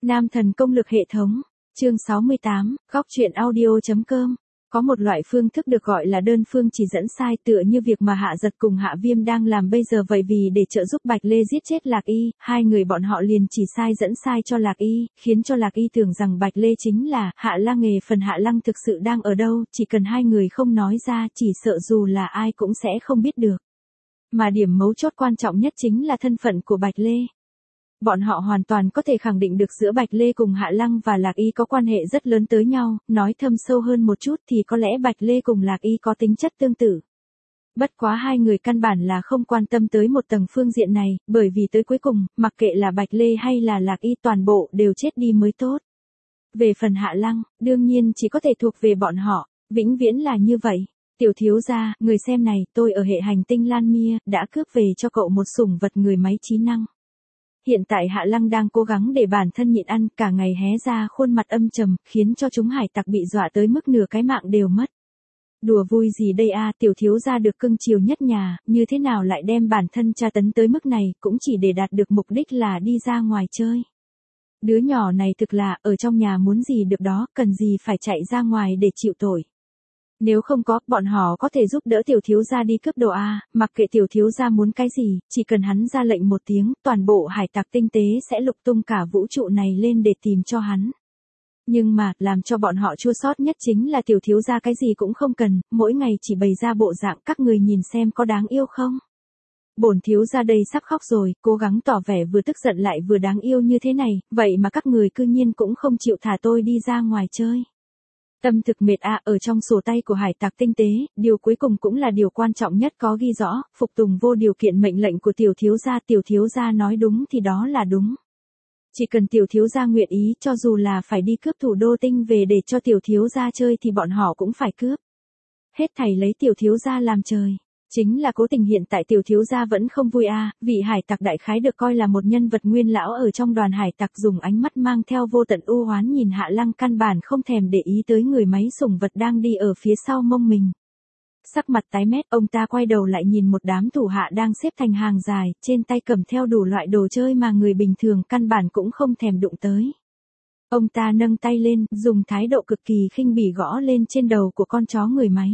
Nam thần công lực hệ thống, chương 68, góc truyện audio.com. Có một loại phương thức được gọi là đơn phương chỉ dẫn sai, tựa như việc mà Hạ Giật cùng Hạ Viêm đang làm bây giờ vậy. Vì để trợ giúp Bạch Lê giết chết Lạc Y, hai người bọn họ liền chỉ sai dẫn sai cho Lạc Y, khiến cho Lạc Y tưởng rằng Bạch Lê chính là Hạ Lăng. Phần Hạ Lăng thực sự đang ở đâu, chỉ cần hai người không nói ra, chỉ sợ dù là ai cũng sẽ không biết được. Mà điểm mấu chốt quan trọng nhất chính là thân phận của Bạch Lê. Bọn họ hoàn toàn có thể khẳng định được giữa Bạch Lê cùng Hạ Lăng và Lạc Y có quan hệ rất lớn tới nhau, nói thâm sâu hơn một chút thì có lẽ Bạch Lê cùng Lạc Y có tính chất tương tự. Bất quá hai người căn bản là không quan tâm tới một tầng phương diện này, bởi vì tới cuối cùng, mặc kệ là Bạch Lê hay là Lạc Y toàn bộ đều chết đi mới tốt. Về phần Hạ Lăng, đương nhiên chỉ có thể thuộc về bọn họ, vĩnh viễn là như vậy. Tiểu thiếu gia, người xem này, tôi ở hệ hành tinh Lan Mia, đã cướp về cho cậu một sủng vật người máy trí năng. Hiện tại Hạ Lăng đang cố gắng để bản thân nhịn ăn, cả ngày hé ra khuôn mặt âm trầm, khiến cho chúng hải tặc bị dọa tới mức nửa cái mạng đều mất. Đùa vui gì đây a, tiểu thiếu gia được cưng chiều nhất nhà, như thế nào lại đem bản thân tra tấn tới mức này, cũng chỉ để đạt được mục đích là đi ra ngoài chơi. Đứa nhỏ này thực là, ở trong nhà muốn gì được đó, cần gì phải chạy ra ngoài để chịu tội. Nếu không có, bọn họ có thể giúp đỡ tiểu thiếu gia đi cướp đồ a, mặc kệ tiểu thiếu gia muốn cái gì, chỉ cần hắn ra lệnh một tiếng, toàn bộ hải tặc tinh tế sẽ lục tung cả vũ trụ này lên để tìm cho hắn. Nhưng mà, làm cho bọn họ chua xót nhất chính là tiểu thiếu gia cái gì cũng không cần, mỗi ngày chỉ bày ra bộ dạng các người nhìn xem có đáng yêu không. Bổn thiếu gia đây sắp khóc rồi, cố gắng tỏ vẻ vừa tức giận lại vừa đáng yêu như thế này, vậy mà các người cư nhiên cũng không chịu thả tôi đi ra ngoài chơi. Tâm thực mệt ở trong sổ tay của hải tặc tinh tế, điều cuối cùng cũng là điều quan trọng nhất có ghi rõ, phục tùng vô điều kiện mệnh lệnh của tiểu thiếu gia nói đúng thì đó là đúng. Chỉ cần tiểu thiếu gia nguyện ý, cho dù là phải đi cướp thủ đô tinh về để cho tiểu thiếu gia chơi thì bọn họ cũng phải cướp. Hết thảy lấy tiểu thiếu gia làm trời. Chính là cố tình hiện tại tiểu thiếu gia vẫn không vui vị hải tặc đại khái được coi là một nhân vật nguyên lão ở trong đoàn hải tặc dùng ánh mắt mang theo vô tận u oán nhìn Hạ Lăng, căn bản không thèm để ý tới người máy sủng vật đang đi ở phía sau mông mình. Sắc mặt tái mét, ông ta quay đầu lại nhìn một đám thủ hạ đang xếp thành hàng dài, trên tay cầm theo đủ loại đồ chơi mà người bình thường căn bản cũng không thèm đụng tới. Ông ta nâng tay lên, dùng thái độ cực kỳ khinh bỉ gõ lên trên đầu của con chó người máy.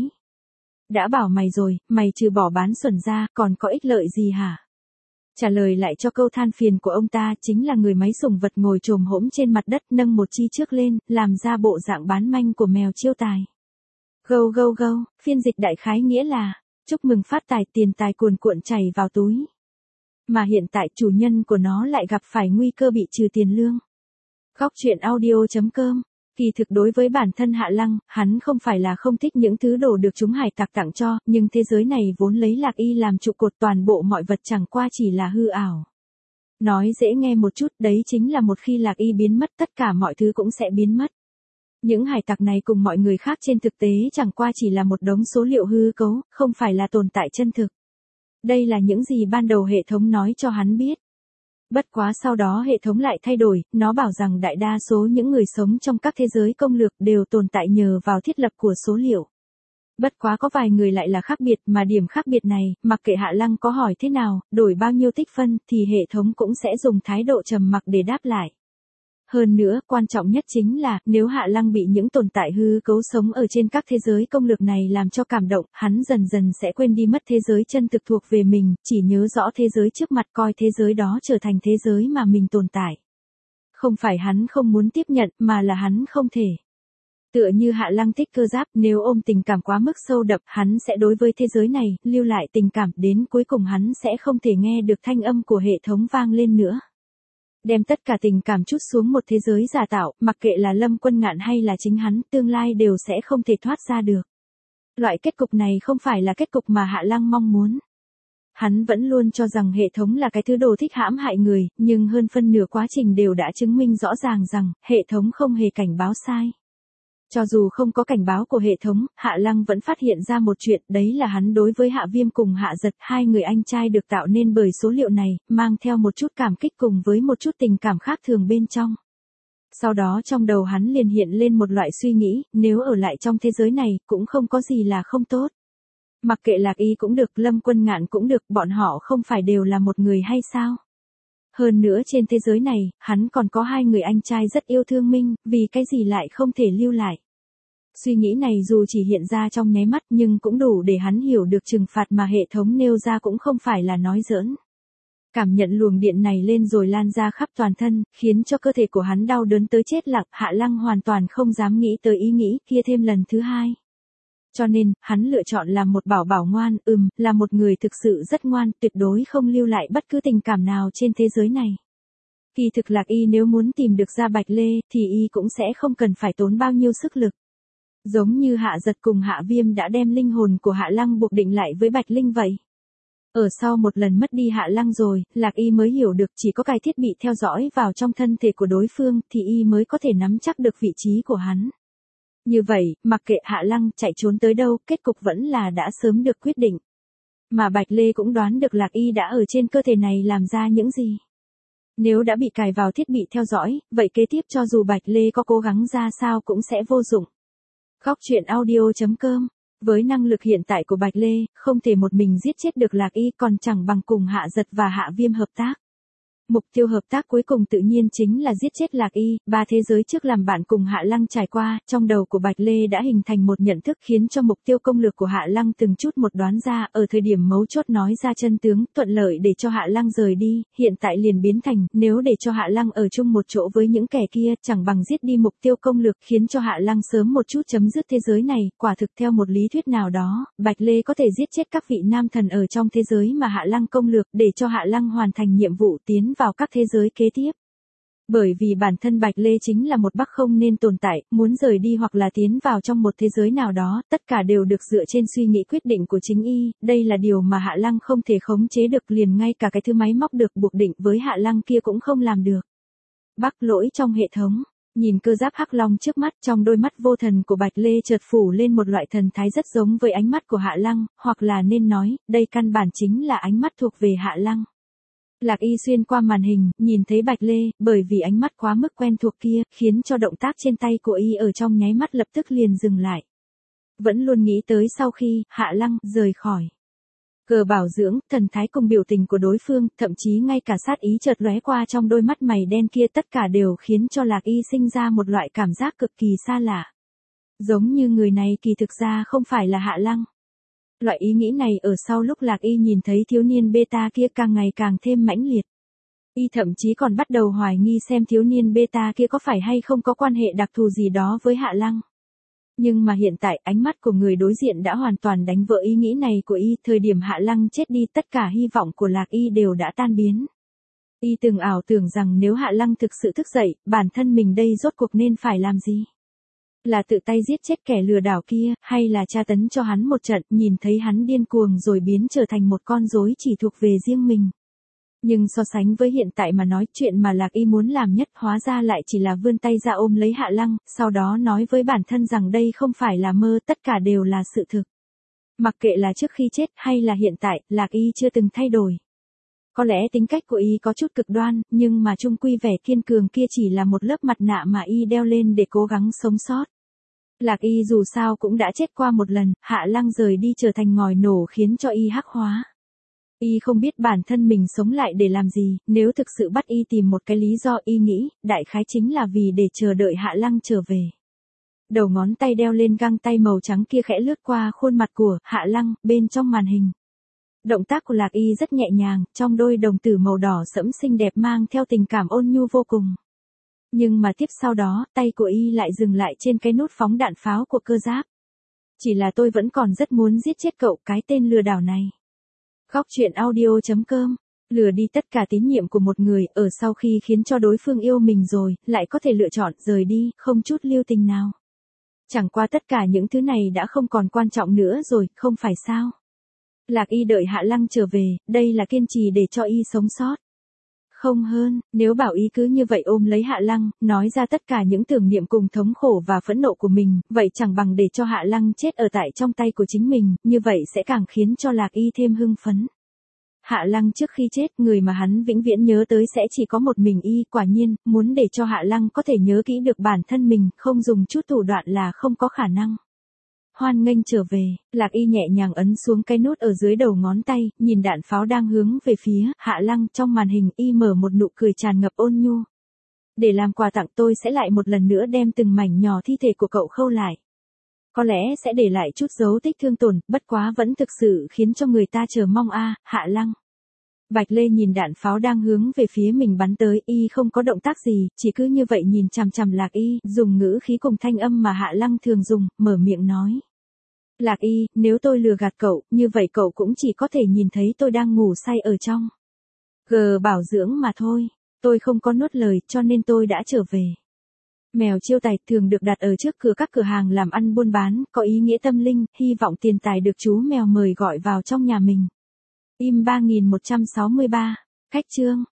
Đã bảo mày rồi, mày trừ bỏ bán xuẩn ra, còn có ích lợi gì hả? Trả lời lại cho câu than phiền của ông ta chính là người máy sủng vật ngồi chồm hổm trên mặt đất, nâng một chi trước lên, làm ra bộ dạng bán manh của mèo chiêu tài. Gâu gâu gâu, phiên dịch đại khái nghĩa là, chúc mừng phát tài, tiền tài cuồn cuộn chảy vào túi. Mà hiện tại chủ nhân của nó lại gặp phải nguy cơ bị trừ tiền lương. Góc truyện audio.com. Kỳ thực đối với bản thân Hạ Lăng, hắn không phải là không thích những thứ đồ được chúng hải tặc tặng cho, nhưng thế giới này vốn lấy Lạc Y làm trụ cột, toàn bộ mọi vật chẳng qua chỉ là hư ảo. Nói dễ nghe một chút, đấy chính là một khi Lạc Y biến mất tất cả mọi thứ cũng sẽ biến mất. Những hải tặc này cùng mọi người khác trên thực tế chẳng qua chỉ là một đống số liệu hư cấu, không phải là tồn tại chân thực. Đây là những gì ban đầu hệ thống nói cho hắn biết. Bất quá sau đó hệ thống lại thay đổi, nó bảo rằng đại đa số những người sống trong các thế giới công lược đều tồn tại nhờ vào thiết lập của số liệu. Bất quá có vài người lại là khác biệt, mà điểm khác biệt này, mặc kệ Hạ Lăng có hỏi thế nào, đổi bao nhiêu tích phân, thì hệ thống cũng sẽ dùng thái độ trầm mặc để đáp lại. Hơn nữa, quan trọng nhất chính là, nếu Hạ Lăng bị những tồn tại hư cấu sống ở trên các thế giới công lược này làm cho cảm động, hắn dần dần sẽ quên đi mất thế giới chân thực thuộc về mình, chỉ nhớ rõ thế giới trước mặt, coi thế giới đó trở thành thế giới mà mình tồn tại. Không phải hắn không muốn tiếp nhận, mà là hắn không thể. Tựa như Hạ Lăng thích cơ giáp, nếu ôm tình cảm quá mức sâu đậm, hắn sẽ đối với thế giới này, lưu lại tình cảm, đến cuối cùng hắn sẽ không thể nghe được thanh âm của hệ thống vang lên nữa. Đem tất cả tình cảm trút xuống một thế giới giả tạo, mặc kệ là Lâm Quân Ngạn hay là chính hắn, tương lai đều sẽ không thể thoát ra được. Loại kết cục này không phải là kết cục mà Hạ Lăng mong muốn. Hắn vẫn luôn cho rằng hệ thống là cái thứ đồ thích hãm hại người, nhưng hơn phân nửa quá trình đều đã chứng minh rõ ràng rằng, hệ thống không hề cảnh báo sai. Cho dù không có cảnh báo của hệ thống, Hạ Lăng vẫn phát hiện ra một chuyện, đấy là hắn đối với Hạ Viêm cùng Hạ Giật, hai người anh trai được tạo nên bởi số liệu này, mang theo một chút cảm kích cùng với một chút tình cảm khác thường bên trong. Sau đó trong đầu hắn liền hiện lên một loại suy nghĩ, nếu ở lại trong thế giới này, cũng không có gì là không tốt. Mặc kệ Lạc Y cũng được, Lâm Quân Ngạn cũng được, bọn họ không phải đều là một người hay sao? Hơn nữa trên thế giới này, hắn còn có 2 người anh trai rất yêu thương Minh, vì cái gì lại không thể lưu lại. Suy nghĩ này dù chỉ hiện ra trong nháy mắt nhưng cũng đủ để hắn hiểu được trừng phạt mà hệ thống nêu ra cũng không phải là nói giỡn. Cảm nhận luồng điện này lên rồi lan ra khắp toàn thân, khiến cho cơ thể của hắn đau đớn tới chết lặng, Hạ Lăng hoàn toàn không dám nghĩ tới ý nghĩ kia thêm lần thứ hai. Cho nên, hắn lựa chọn làm một bảo bảo ngoan, là một người thực sự rất ngoan, tuyệt đối không lưu lại bất cứ tình cảm nào trên thế giới này. Kỳ thực Lạc Y nếu muốn tìm được ra Bạch Lê, thì Y cũng sẽ không cần phải tốn bao nhiêu sức lực. Giống như Hạ Giật cùng Hạ Viêm đã đem linh hồn của Hạ Lăng buộc định lại với Bạch Linh vậy. Ở sau một lần mất đi Hạ Lăng rồi, Lạc Y mới hiểu được chỉ có cài thiết bị theo dõi vào trong thân thể của đối phương thì Y mới có thể nắm chắc được vị trí của hắn. Như vậy, mặc kệ Hạ Lăng chạy trốn tới đâu, kết cục vẫn là đã sớm được quyết định. Mà Bạch Lê cũng đoán được Lạc Y đã ở trên cơ thể này làm ra những gì. Nếu đã bị cài vào thiết bị theo dõi, vậy kế tiếp cho dù Bạch Lê có cố gắng ra sao cũng sẽ vô dụng. Góc truyện audio.com. Với năng lực hiện tại của Bạch Lê, không thể một mình giết chết được Lạc Y còn chẳng bằng cùng Hạ Giật và Hạ Viêm hợp tác. Mục tiêu hợp tác cuối cùng tự nhiên chính là giết chết Lạc Y, 3 thế giới trước làm bạn cùng Hạ Lăng trải qua, trong đầu của Bạch Lê đã hình thành một nhận thức khiến cho mục tiêu công lược của Hạ Lăng từng chút một đoán ra, ở thời điểm mấu chốt nói ra chân tướng, thuận lợi để cho Hạ Lăng rời đi, hiện tại liền biến thành, nếu để cho Hạ Lăng ở chung một chỗ với những kẻ kia, chẳng bằng giết đi mục tiêu công lược khiến cho Hạ Lăng sớm một chút chấm dứt thế giới này, quả thực theo một lý thuyết nào đó, Bạch Lê có thể giết chết các vị nam thần ở trong thế giới mà Hạ Lăng công lược để cho Hạ Lăng hoàn thành nhiệm vụ tiến vào các thế giới kế tiếp. Bởi vì bản thân Bạch Lê chính là một bắc không nên tồn tại, muốn rời đi hoặc là tiến vào trong một thế giới nào đó, tất cả đều được dựa trên suy nghĩ quyết định của chính Y, đây là điều mà Hạ Lăng không thể khống chế được, liền ngay cả cái thứ máy móc được buộc định với Hạ Lăng kia cũng không làm được. Bắc lỗi trong hệ thống. Nhìn cơ giáp hắc long trước mắt, trong đôi mắt vô thần của Bạch Lê chợt phủ lên một loại thần thái rất giống với ánh mắt của Hạ Lăng, hoặc là nên nói, đây căn bản chính là ánh mắt thuộc về Hạ Lăng. Lạc Y xuyên qua màn hình, nhìn thấy Bạch Lê, bởi vì ánh mắt quá mức quen thuộc kia, khiến cho động tác trên tay của Y ở trong nháy mắt lập tức liền dừng lại. Vẫn luôn nghĩ tới sau khi, Hạ Lăng, rời khỏi. Cờ bảo dưỡng, thần thái cùng biểu tình của đối phương, thậm chí ngay cả sát ý chợt lóe qua trong đôi mắt mày đen kia tất cả đều khiến cho Lạc Y sinh ra một loại cảm giác cực kỳ xa lạ. Giống như người này kỳ thực ra không phải là Hạ Lăng. Loại ý nghĩ này ở sau lúc Lạc Y nhìn thấy thiếu niên beta kia càng ngày càng thêm mãnh liệt. Y thậm chí còn bắt đầu hoài nghi xem thiếu niên beta kia có phải hay không có quan hệ đặc thù gì đó với Hạ Lăng. Nhưng mà hiện tại ánh mắt của người đối diện đã hoàn toàn đánh vỡ ý nghĩ này của Y, thời điểm Hạ Lăng chết đi tất cả hy vọng của Lạc Y đều đã tan biến. Y từng ảo tưởng rằng nếu Hạ Lăng thực sự thức dậy, bản thân mình đây rốt cuộc nên phải làm gì? Là tự tay giết chết kẻ lừa đảo kia, hay là tra tấn cho hắn một trận, nhìn thấy hắn điên cuồng rồi biến trở thành một con rối chỉ thuộc về riêng mình. Nhưng so sánh với hiện tại mà nói, chuyện mà Lạc Y muốn làm nhất hóa ra lại chỉ là vươn tay ra ôm lấy Hạ Lăng, sau đó nói với bản thân rằng đây không phải là mơ, tất cả đều là sự thực. Mặc kệ là trước khi chết hay là hiện tại, Lạc Y chưa từng thay đổi. Có lẽ tính cách của Y có chút cực đoan, nhưng mà chung quy vẻ kiên cường kia chỉ là một lớp mặt nạ mà Y đeo lên để cố gắng sống sót. Lạc Y dù sao cũng đã chết qua một lần, Hạ Lăng rời đi trở thành ngòi nổ khiến cho Y hắc hóa. Y không biết bản thân mình sống lại để làm gì, nếu thực sự bắt Y tìm một cái lý do, Y nghĩ, đại khái chính là vì để chờ đợi Hạ Lăng trở về. Đầu ngón tay đeo lên găng tay màu trắng kia khẽ lướt qua khuôn mặt của Hạ Lăng, bên trong màn hình. Động tác của Lạc Y rất nhẹ nhàng, trong đôi đồng tử màu đỏ sẫm xinh đẹp mang theo tình cảm ôn nhu vô cùng. Nhưng mà tiếp sau đó, tay của Y lại dừng lại trên cái nút phóng đạn pháo của cơ giáp. Chỉ là tôi vẫn còn rất muốn giết chết cậu, cái tên lừa đảo này. Góc truyện audio.com. Lừa đi tất cả tín nhiệm của một người, ở sau khi khiến cho đối phương yêu mình rồi, lại có thể lựa chọn rời đi, không chút lưu tình nào. Chẳng qua tất cả những thứ này đã không còn quan trọng nữa rồi, không phải sao? Lạc Y đợi Hạ Lăng trở về, đây là kiên trì để cho Y sống sót. Không hơn, nếu bảo Y cứ như vậy ôm lấy Hạ Lăng, nói ra tất cả những tưởng niệm cùng thống khổ và phẫn nộ của mình, vậy chẳng bằng để cho Hạ Lăng chết ở tại trong tay của chính mình, như vậy sẽ càng khiến cho Lạc Y thêm hưng phấn. Hạ Lăng trước khi chết, người mà hắn vĩnh viễn nhớ tới sẽ chỉ có một mình Y, quả nhiên, muốn để cho Hạ Lăng có thể nhớ kỹ được bản thân mình, không dùng chút thủ đoạn là không có khả năng. hoan nghênh trở về. Lạc Y nhẹ nhàng ấn xuống cái nút ở dưới đầu ngón tay, nhìn đạn pháo đang hướng về phía Hạ Lăng trong màn hình, y mở một nụ cười tràn ngập ôn nhu. Để làm quà tặng tôi sẽ lại một lần nữa đem từng mảnh nhỏ thi thể của cậu khâu lại. Có lẽ sẽ để lại chút dấu tích thương tổn, bất quá vẫn thực sự khiến cho người ta chờ mong a, Hạ Lăng. Bạch Lê nhìn đạn pháo đang hướng về phía mình bắn tới, y không có động tác gì, chỉ cứ như vậy nhìn chằm chằm Lạc Y, dùng ngữ khí cùng thanh âm mà Hạ Lăng thường dùng, mở miệng nói. Lạc Y, nếu tôi lừa gạt cậu, như vậy cậu cũng chỉ có thể nhìn thấy tôi đang ngủ say ở trong bảo dưỡng mà thôi. Tôi không có nuốt lời cho nên tôi đã trở về. Mèo chiêu tài thường được đặt ở trước cửa các cửa hàng làm ăn buôn bán, có ý nghĩa tâm linh, hy vọng tiền tài được chú mèo mời gọi vào trong nhà mình. Im 3163. Khách chương.